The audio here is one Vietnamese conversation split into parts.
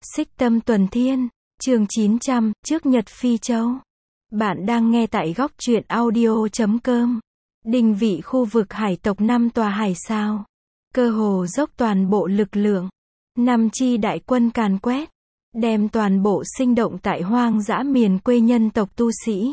Xích Tâm Tuần Thiên, chương 900, trước Nhật Phi Châu. Bạn đang nghe tại góc truyện audio.com. Định vị khu vực hải tộc 5 tòa hải sao. Cơ hồ dốc toàn bộ lực lượng. 5 chi đại quân càn quét. Đem toàn bộ sinh động tại hoang dã miền quê nhân tộc tu sĩ.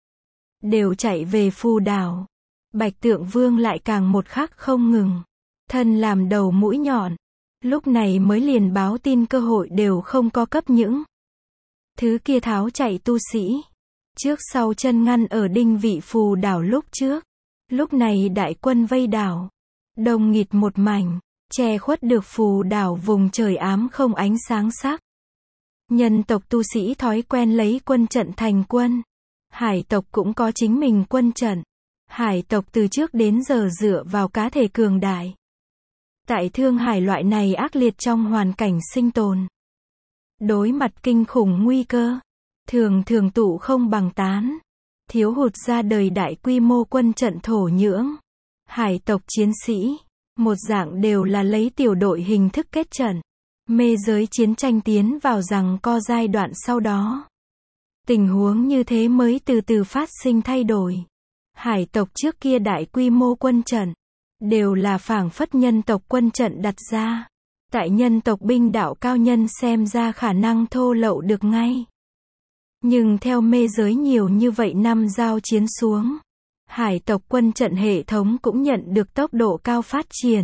Đều chạy về Phù Đảo. Bạch Tượng Vương lại càng một khắc không ngừng. Thân làm đầu mũi nhọn. Lúc này mới liền báo tin cơ hội đều không có cấp những thứ kia tháo chạy tu sĩ. Trước sau chân ngăn ở định vị Phù Đảo lúc trước. Lúc này đại quân vây đảo. Đông nghịt một mảnh. Che khuất được Phù Đảo vùng trời ám không ánh sáng sắc. Nhân tộc tu sĩ thói quen lấy quân trận thành quân. Hải tộc cũng có chính mình quân trận. Hải tộc từ trước đến giờ dựa vào cá thể cường đại. Tại Thương Hải loại này ác liệt trong hoàn cảnh sinh tồn. Đối mặt kinh khủng nguy cơ. Thường tụ không bằng tán. Thiếu hụt ra đời đại quy mô quân trận thổ nhưỡng. Hải tộc chiến sĩ. Một dạng đều là lấy tiểu đội hình thức kết trận. Mê giới chiến tranh tiến vào rằng co giai đoạn sau đó. Tình huống như thế mới từ từ phát sinh thay đổi. Hải tộc trước kia đại quy mô quân trận. Đều là phảng phất nhân tộc quân trận đặt ra. Tại nhân tộc binh đạo cao nhân xem ra khả năng thô lậu được ngay. Nhưng theo mê giới nhiều như vậy năm giao chiến xuống. Hải tộc quân trận hệ thống cũng nhận được tốc độ cao phát triển.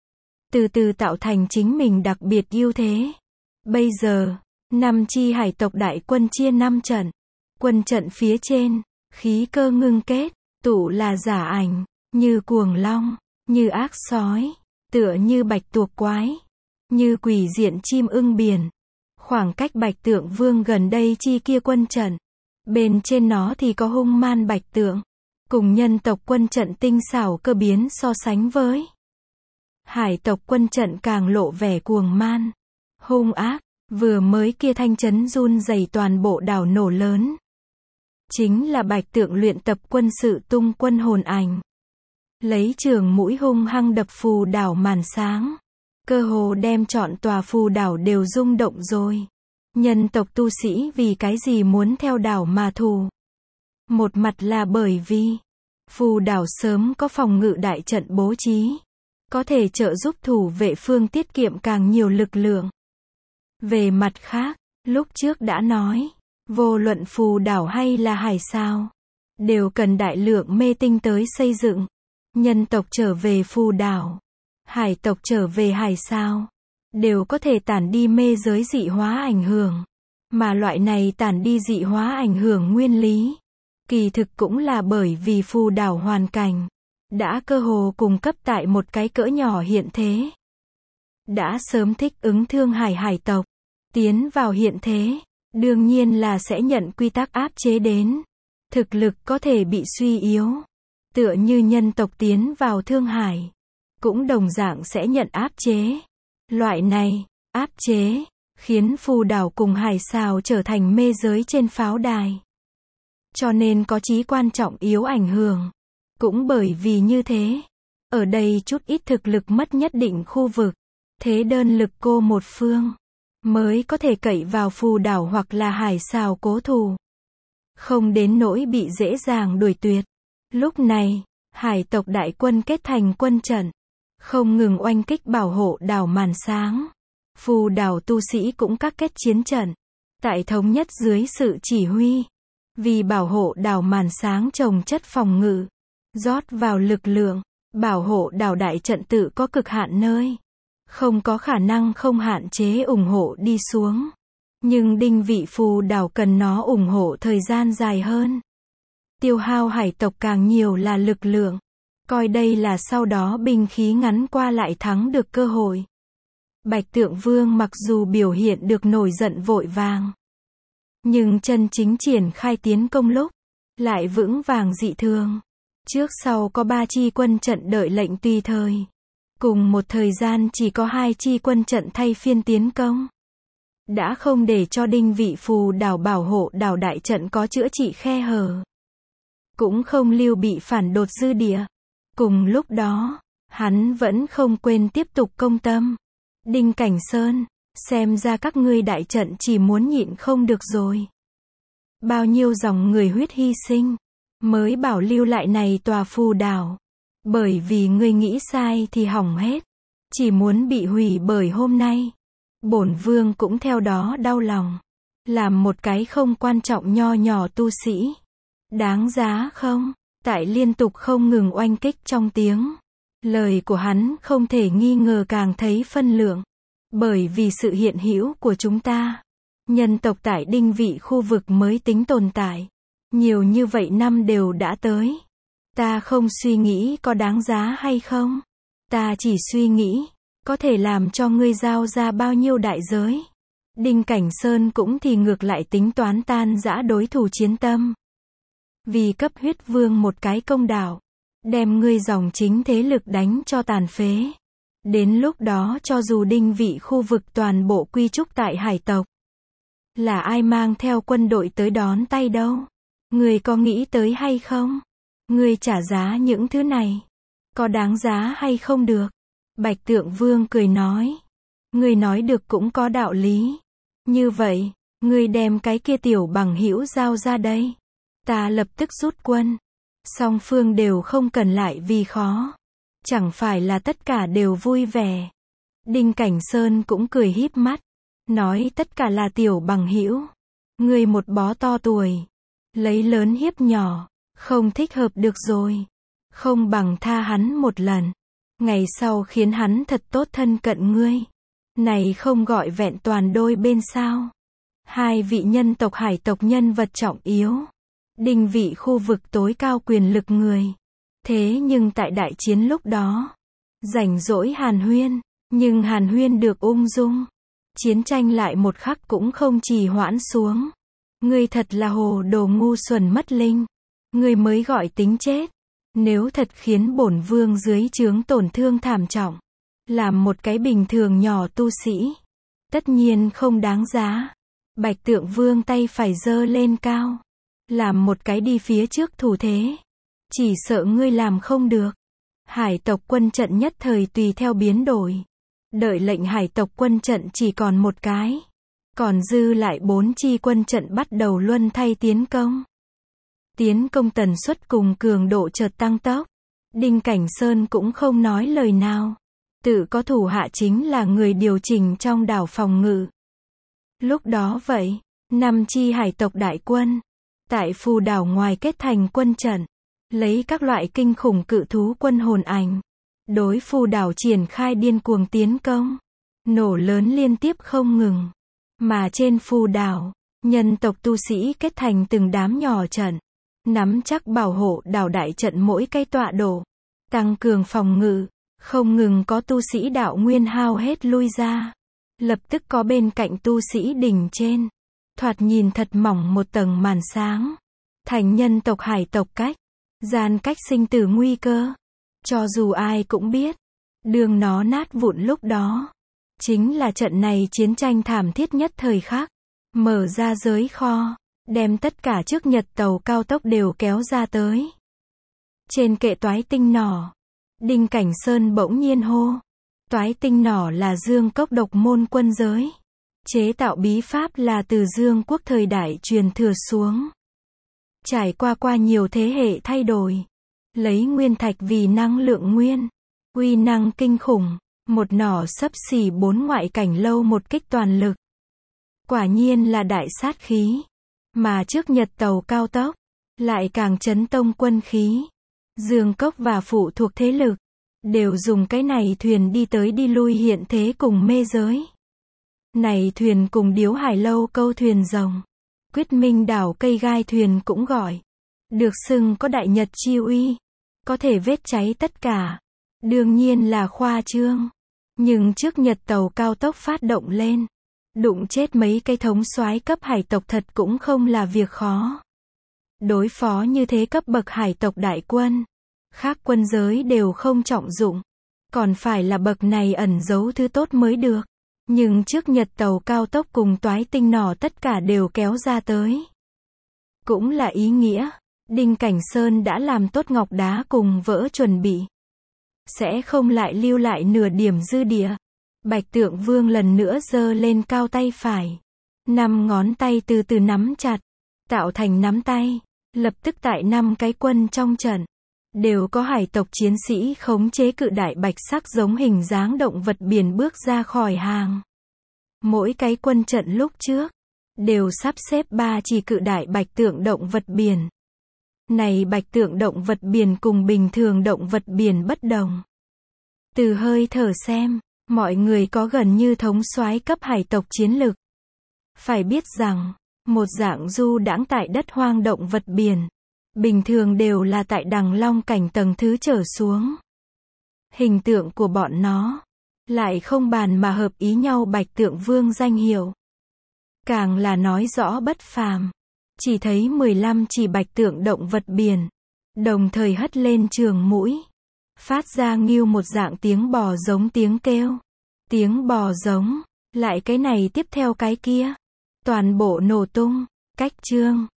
Từ từ tạo thành chính mình đặc biệt ưu thế. Bây giờ, 5 chi hải tộc đại quân chia 5 trận. Quân trận phía trên, khí cơ ngưng kết, tụ là giả ảnh, như cuồng long, như ác sói, tựa như bạch tuộc quái, như quỷ diện chim ưng biển. Khoảng cách Bạch Tượng Vương gần đây chi kia quân trận. Bên trên nó thì có hung man bạch tượng. Cùng nhân tộc quân trận tinh xảo cơ biến so sánh với. Hải tộc quân trận càng lộ vẻ cuồng man. Hung ác, vừa mới kia thanh chấn run rẩy toàn bộ đảo nổ lớn. Chính là Bạch Tượng luyện tập quân sự tung quân hồn ảnh. Lấy trường mũi hung hăng đập Phù Đảo màn sáng. Cơ hồ đem trọn tòa Phù Đảo đều rung động rồi. Nhân tộc tu sĩ vì cái gì muốn theo đảo mà thù? Một mặt là bởi vì Phù Đảo sớm có phòng ngự đại trận bố trí. Có thể trợ giúp thủ vệ phương tiết kiệm càng nhiều lực lượng. Về mặt khác, lúc trước đã nói, vô luận Phù Đảo hay là hải sao, đều cần đại lượng mê tinh tới xây dựng. Nhân tộc trở về Phù Đảo, hải tộc trở về hải sao, đều có thể tản đi mê giới dị hóa ảnh hưởng. Mà loại này tản đi dị hóa ảnh hưởng nguyên lý, kỳ thực cũng là bởi vì Phù Đảo hoàn cảnh đã cơ hồ cung cấp tại một cái cỡ nhỏ hiện thế. Đã sớm thích ứng Thương Hải hải tộc, tiến vào hiện thế, đương nhiên là sẽ nhận quy tắc áp chế đến. Thực lực có thể bị suy yếu. Tựa như nhân tộc tiến vào Thương Hải, cũng đồng dạng sẽ nhận áp chế. Loại này, áp chế, khiến Phù Đảo cùng hải sao trở thành mê giới trên pháo đài. Cho nên có chí quan trọng yếu ảnh hưởng. Cũng bởi vì như thế, ở đây chút ít thực lực mất nhất định khu vực, thế đơn lực cô một phương, mới có thể cậy vào Phù Đảo hoặc là hải sao cố thủ. Không đến nỗi bị dễ dàng đuổi tuyệt. Lúc này, hải tộc đại quân kết thành quân trận, không ngừng oanh kích bảo hộ đảo màn sáng. Phù Đảo tu sĩ cũng các kết chiến trận, tại thống nhất dưới sự chỉ huy. Vì bảo hộ đảo màn sáng trồng chất phòng ngự, rót vào lực lượng, bảo hộ đảo đại trận tự có cực hạn nơi. Không có khả năng không hạn chế ủng hộ đi xuống. Nhưng định vị Phù Đảo cần nó ủng hộ thời gian dài hơn. Tiêu hao hải tộc càng nhiều là lực lượng. Coi đây là sau đó binh khí ngắn qua lại thắng được cơ hội. Bạch Tượng Vương mặc dù biểu hiện được nổi giận vội vàng. Nhưng chân chính triển khai tiến công lúc, lại vững vàng dị thường. Trước sau có 3 chi quân trận đợi lệnh tùy thời. Cùng một thời gian chỉ có 2 chi quân trận thay phiên tiến công. Đã không để cho định vị Phù Đảo bảo hộ đảo đại trận có chữa trị khe hở. Cũng không lưu bị phản đột dư địa. Cùng lúc đó, hắn vẫn không quên tiếp tục công tâm. Đinh Cảnh Sơn, Xem ra các ngươi đại trận chỉ muốn nhịn không được rồi. Bao nhiêu dòng người huyết hy sinh, mới bảo lưu lại này tòa phù đảo. Bởi vì ngươi nghĩ sai thì hỏng hết. Chỉ muốn bị hủy bởi hôm nay. Bổn vương cũng theo đó đau lòng. Làm một cái không quan trọng nho nhỏ tu sĩ. Đáng giá không? Tại liên tục không ngừng oanh kích trong tiếng. Lời của hắn không thể nghi ngờ càng thấy phân lượng. Bởi vì sự hiện hữu của chúng ta. Nhân tộc tại đinh vị khu vực mới tính tồn tại. Nhiều như vậy năm đều đã tới. Ta không suy nghĩ có đáng giá hay không. Ta chỉ suy nghĩ, có thể làm cho ngươi giao ra bao nhiêu đại giới. Đinh Cảnh Sơn cũng thì ngược lại tính toán tan rã đối thủ chiến tâm. Vì cấp huyết vương một cái công đạo. Đem ngươi dòng chính thế lực đánh cho tàn phế. Đến lúc đó cho dù đinh vị khu vực toàn bộ quy trúc tại hải tộc. Là ai mang theo quân đội tới đón tay đâu? Ngươi có nghĩ tới hay không? Ngươi trả giá những thứ này. Có đáng giá hay không được? Bạch Tượng Vương cười nói. Ngươi nói được cũng có đạo lý. Như vậy, ngươi đem cái kia tiểu bằng hữu giao ra đây. Ta lập tức rút quân. Song phương đều không cần lại vì khó. Chẳng phải là tất cả đều vui vẻ. Đinh Cảnh Sơn cũng cười híp mắt. Nói tất cả là tiểu bằng hữu. Ngươi một bó to tuổi. Lấy lớn hiếp nhỏ. Không thích hợp được rồi. Không bằng tha hắn một lần. Ngày sau khiến hắn thật tốt thân cận ngươi. Này không gọi vẹn toàn đôi bên sao. Hai vị nhân tộc hải tộc nhân vật trọng yếu. Đinh vị khu vực tối cao quyền lực người. Thế nhưng tại đại chiến lúc đó. Rảnh rỗi hàn huyên. Nhưng hàn huyên được ung dung. Chiến tranh lại một khắc cũng không trì hoãn xuống. Ngươi thật là hồ đồ ngu xuẩn mất linh. Ngươi mới gọi tính chết. Nếu thật khiến bổn vương dưới trướng tổn thương thảm trọng. Làm một cái bình thường nhỏ tu sĩ. Tất nhiên không đáng giá. Bạch Tượng Vương tay phải giơ lên cao. Làm một cái đi phía trước thủ thế. Chỉ sợ ngươi làm không được. Hải tộc quân trận nhất thời tùy theo biến đổi. Đợi lệnh hải tộc quân trận chỉ còn một cái. Còn dư lại 4 chi quân trận bắt đầu luân thay tiến công. Tiến công tần suất cùng cường độ chợt tăng tốc. Đinh Cảnh Sơn cũng không nói lời nào. Tự có thủ hạ chính là người điều chỉnh trong đảo phòng ngự. Lúc đó vậy, 5 chi hải tộc đại quân. Tại phù đảo ngoài kết thành quân trận. Lấy các loại kinh khủng cự thú quân hồn ảnh. Đối phù đảo triển khai điên cuồng tiến công. Nổ lớn liên tiếp không ngừng. Mà trên phù đảo, nhân tộc tu sĩ kết thành từng đám nhỏ trận. Nắm chắc bảo hộ đảo đại trận mỗi cái tọa độ. Tăng cường phòng ngự. Không ngừng có tu sĩ đạo nguyên hao hết lui ra. Lập tức có bên cạnh tu sĩ đỉnh trên. Thoạt nhìn thật mỏng một tầng màn sáng. Thành nhân tộc hải tộc cách. Gian cách sinh tử nguy cơ. Cho dù ai cũng biết. Đường nó nát vụn lúc đó. Chính là trận này chiến tranh thảm thiết nhất thời khắc. Mở ra giới kho. Đem tất cả trước nhật tàu cao tốc đều kéo ra tới. Trên kệ toái tinh nỏ. Đinh Cảnh Sơn bỗng nhiên hô. Toái tinh nỏ là Dương Cốc độc môn quân giới. Chế tạo bí pháp là từ Dương quốc thời đại truyền thừa xuống. Trải qua nhiều thế hệ thay đổi. Lấy nguyên thạch vì năng lượng nguyên. Uy năng kinh khủng. Một nỏ xấp xỉ 4 ngoại cảnh lâu một kích toàn lực. Quả nhiên là đại sát khí. Mà trước nhật tàu cao tốc. Lại càng chấn tông quân khí. Dương Cốc và phụ thuộc thế lực. Đều dùng cái này thuyền đi tới đi lui hiện thế cùng mê giới. Này thuyền cùng Điếu Hải lâu câu thuyền rồng. Quyết Minh đảo cây gai thuyền cũng gọi. Được xưng có đại nhật chi uy. Có thể vết cháy tất cả. Đương nhiên là khoa trương. Nhưng trước nhật tàu cao tốc phát động lên. Đụng chết mấy cái thống soái cấp hải tộc thật cũng không là việc khó. Đối phó như thế cấp bậc hải tộc đại quân. Khác quân giới đều không trọng dụng. Còn phải là bậc này ẩn giấu thứ tốt mới được. Nhưng trước nhật tàu cao tốc cùng toái tinh nỏ tất cả đều kéo ra tới. Cũng là ý nghĩa. Đinh Cảnh Sơn đã làm tốt ngọc đá cùng vỡ chuẩn bị. Sẽ không lại lưu lại nửa điểm dư địa. Bạch Tượng Vương lần nữa giơ lên cao tay phải. 5 ngón tay từ từ nắm chặt, tạo thành nắm tay. Lập tức tại 5 cái quân trong trận, đều có hải tộc chiến sĩ khống chế cự đại bạch sắc giống hình dáng động vật biển bước ra khỏi hàng. Mỗi cái quân trận lúc trước, đều sắp xếp 3 chỉ cự đại bạch tượng động vật biển. Này bạch tượng động vật biển cùng bình thường động vật biển bất đồng. Từ hơi thở xem, mọi người có gần như thống soái cấp hải tộc chiến lực. Phải biết rằng, một dạng du đãng tại đất hoang động vật biển, bình thường đều là tại đằng long cảnh tầng thứ trở xuống. Hình tượng của bọn nó, lại không bàn mà hợp ý nhau Bạch Tượng Vương danh hiệu. Càng là nói rõ bất phàm. Chỉ thấy 15 chỉ bạch tượng động vật biển, đồng thời hất lên trường mũi, phát ra nghiêu một dạng tiếng bò giống tiếng kêu. Tiếng bò giống, lại cái này tiếp theo cái kia. Toàn bộ nổ tung, cách chương.